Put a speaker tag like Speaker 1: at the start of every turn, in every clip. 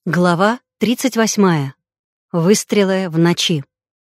Speaker 1: Глава 38. Выстрелы в ночи.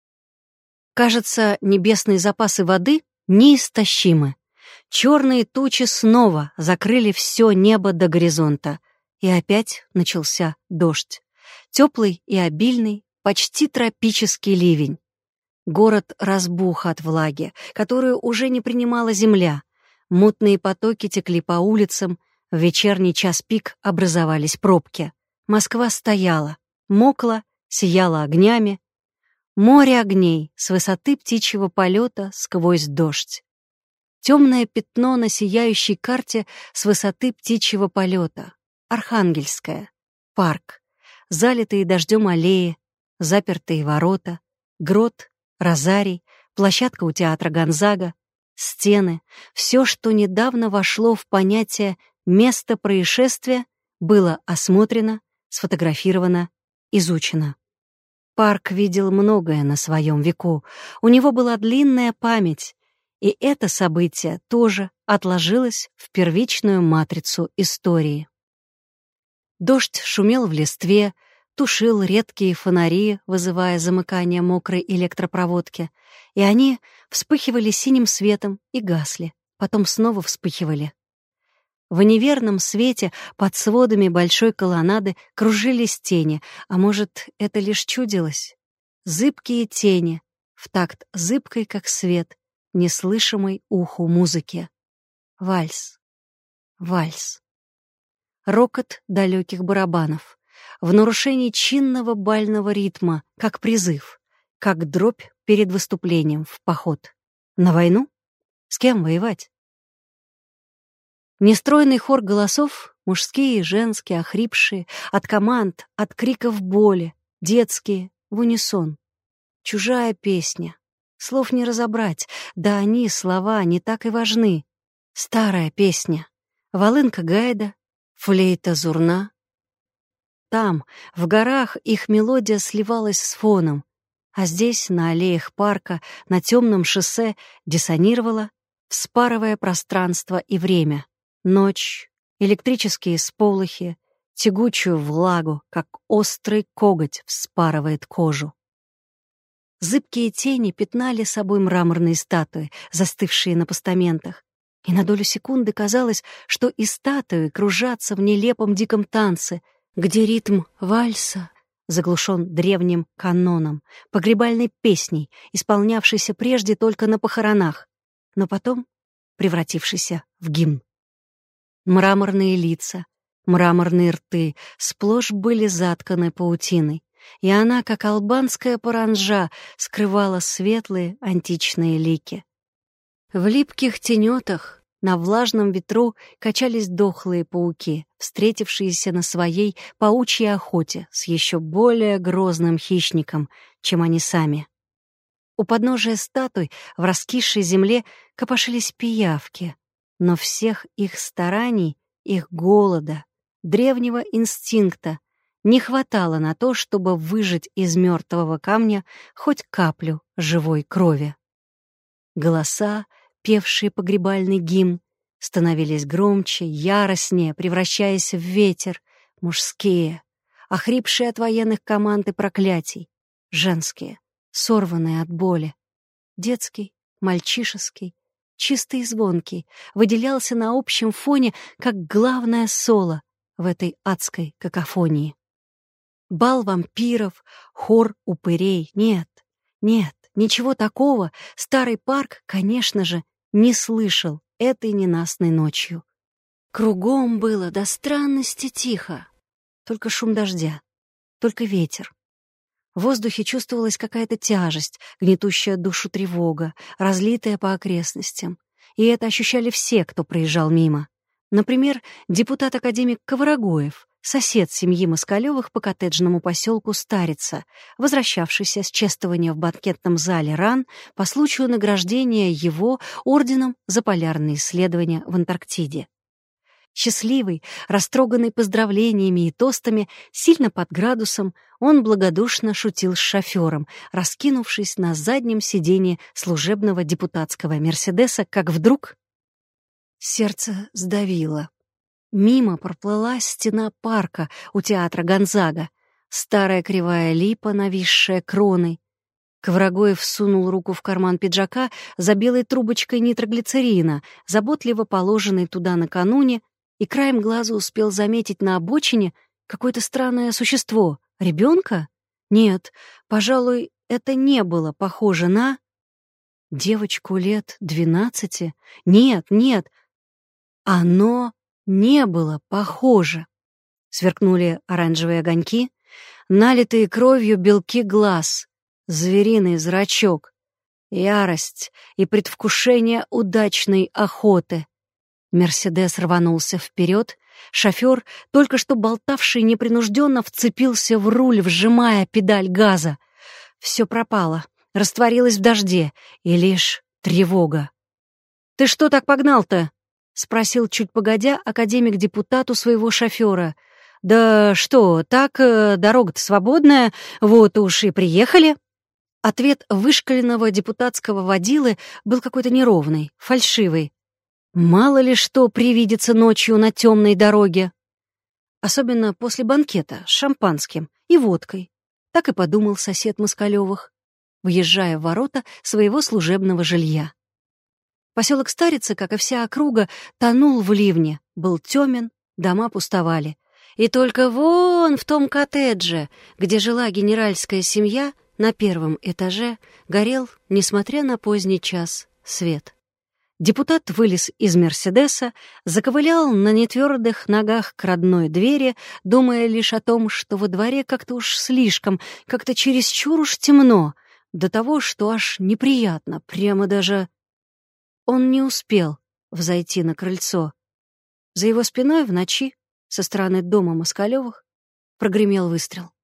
Speaker 1: Кажется, небесные запасы воды неистощимы. Черные тучи снова закрыли все небо до горизонта. И опять начался дождь. Теплый и обильный, почти тропический ливень. Город разбух от влаги, которую уже не принимала земля. Мутные потоки текли по улицам, в вечерний час пик образовались пробки. Москва стояла, мокла, сияла огнями. Море огней с высоты птичьего полета сквозь дождь. Темное пятно на сияющей карте с высоты птичьего полета. Архангельская. Парк. Залитые дождем аллеи, запертые ворота, грот, розарий, площадка у театра Гонзага, стены. Все, что недавно вошло в понятие «место происшествия», было осмотрено, сфотографировано, изучено. Парк видел многое на своем веку. У него была длинная память, и это событие тоже отложилось в первичную матрицу истории. Дождь шумел в листве, тушил редкие фонари, вызывая замыкание мокрой электропроводки, и они вспыхивали синим светом и гасли, потом снова вспыхивали. В неверном свете под сводами большой колоннады кружились тени, а может, это лишь чудилось? Зыбкие тени, в такт зыбкой, как свет, неслышимой уху музыки. Вальс, вальс. Рокот далеких барабанов, в нарушении чинного бального ритма, как призыв, как дробь перед выступлением в поход. На войну? С кем воевать? Нестройный хор голосов, мужские, женские, охрипшие, от команд, от криков боли, детские, в унисон. Чужая песня. Слов не разобрать, да они, слова, не так и важны. Старая песня. Волынка Гайда, флейта Зурна. Там, в горах, их мелодия сливалась с фоном, а здесь, на аллеях парка, на темном шоссе, диссонировала, вспарывая пространство и время. Ночь, электрические сполохи, тягучую влагу, как острый коготь вспарывает кожу. Зыбкие тени пятнали собой мраморные статуи, застывшие на постаментах, и на долю секунды казалось, что и статуи кружатся в нелепом диком танце, где ритм вальса заглушен древним каноном, погребальной песней, исполнявшейся прежде только на похоронах, но потом превратившейся в гимн. Мраморные лица, мраморные рты сплошь были затканы паутиной, и она, как албанская паранджа, скрывала светлые античные лики. В липких тенетах на влажном ветру качались дохлые пауки, встретившиеся на своей паучьей охоте с еще более грозным хищником, чем они сами. У подножия статуй в раскисшей земле копошились пиявки, но всех их стараний, их голода, древнего инстинкта не хватало на то, чтобы выжать из мертвого камня хоть каплю живой крови. Голоса, певшие погребальный гимн, становились громче, яростнее, превращаясь в ветер, мужские, охрипшие от военных команд и проклятий, женские, сорванные от боли, детский, мальчишеский, чистый и звонкий, выделялся на общем фоне как главное соло в этой адской какофонии. Бал вампиров, хор упырей — нет, ничего такого старый парк, конечно же, не слышал этой ненастной ночью. Кругом было до странности тихо, только шум дождя, только ветер. В воздухе чувствовалась какая-то тяжесть, гнетущая душу тревога, разлитая по окрестностям. И это ощущали все, кто проезжал мимо. Например, депутат-академик Коврогоев, сосед семьи Москалёвых по коттеджному поселку Старица, возвращавшийся с чествования в банкетном зале РАН по случаю награждения его орденом за полярные исследования в Антарктиде. Счастливый, растроганный поздравлениями и тостами, сильно под градусом, он благодушно шутил с шофёром, раскинувшись на заднем сиденье служебного депутатского «Мерседеса», как вдруг сердце сдавило. Мимо проплыла стена парка у театра Гонзага, старая кривая липа, нависшая кроной. Коврагоев сунул руку в карман пиджака за белой трубочкой нитроглицерина, заботливо положенной туда накануне, и краем глаза успел заметить на обочине какое-то странное существо. Ребенка? Нет, пожалуй, это не было похоже на... Девочку лет 12? Нет, оно не было похоже. Сверкнули оранжевые огоньки, налитые кровью белки глаз, звериный зрачок, ярость и предвкушение удачной охоты. Мерседес рванулся вперед, шофер, только что болтавший непринужденно, вцепился в руль, вжимая педаль газа. Все пропало, растворилось в дожде, и лишь тревога. «Ты что так погнал-то?» — спросил чуть погодя академик-депутат у своего шофера. «Да что, так, дорога-то свободная, вот уж и приехали». Ответ вышкаленного депутатского водилы был какой-то неровный, фальшивый. Мало ли что привидится ночью на темной дороге. Особенно после банкета с шампанским и водкой. Так и подумал сосед Москалёвых, въезжая в ворота своего служебного жилья. Поселок Старица, как и вся округа, тонул в ливне, был тёмен, дома пустовали. И только вон в том коттедже, где жила генеральская семья, на первом этаже горел, несмотря на поздний час, свет. Депутат вылез из «Мерседеса», заковылял на нетвердых ногах к родной двери, думая лишь о том, что во дворе как-то уж слишком, как-то чересчур уж темно, до того, что аж неприятно, прямо даже... Он не успел взойти на крыльцо. За его спиной в ночи, со стороны дома Москалёвых, прогремел выстрел.